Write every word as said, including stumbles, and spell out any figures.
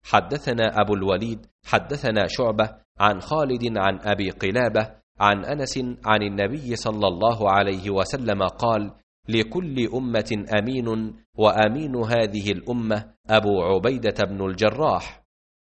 حدثنا أبو الوليد حدثنا شعبة عن خالد عن أبي قلابة عن أنس عن النبي صلى الله عليه وسلم قال: لكل أمة أمين، وأمين هذه الأمة أبو عبيدة بن الجراح.